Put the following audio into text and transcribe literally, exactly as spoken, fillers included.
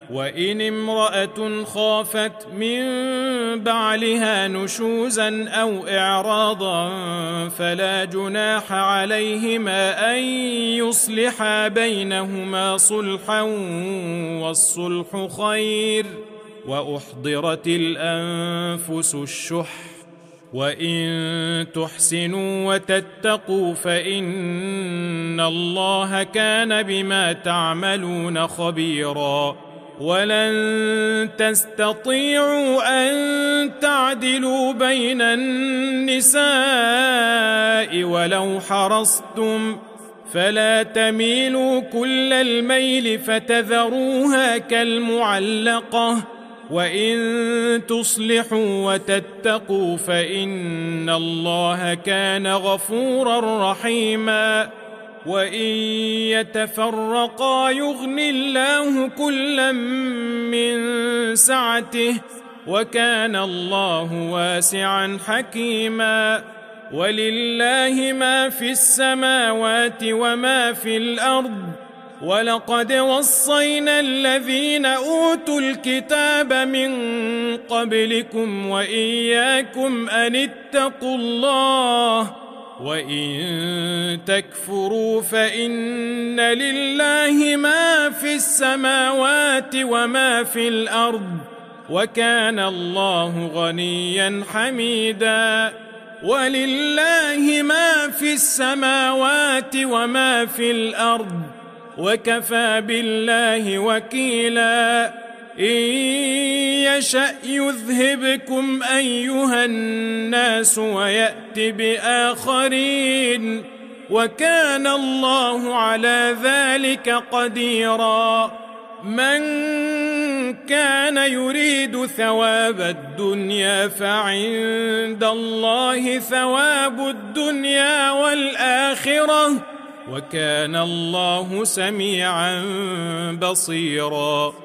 وإن امرأة خافت من بعلها نشوزا أو إعراضا فلا جناح عليهما أن يصلحا بينهما صلحا والصلح خير وأحضرت الأنفس الشح وإن تحسنوا وتتقوا فإن الله كان بما تعملون خبيرا ولن تستطيعوا أن تعدلوا بين النساء ولو حرصتم فلا تميلوا كل الميل فتذروها كالمعلقة وإن تصلحوا وتتقوا فإن الله كان غفورا رحيما وإن يتفرقا يغن الله كلا من سعته وكان الله واسعا حكيما ولله ما في السماوات وما في الأرض ولقد وصينا الذين أوتوا الكتاب من قبلكم وإياكم أن اتقوا الله وإن تكفروا فإن لله ما في السماوات وما في الأرض وكان الله غنيا حميدا ولله ما في السماوات وما في الأرض وكفى بالله وكيلا إن يشأ يذهبكم أيها الناس ويأت بآخرين وكان الله على ذلك قديرا من كان يريد ثواب الدنيا فعند الله ثواب الدنيا والآخرة وكان الله سميعا بصيرا.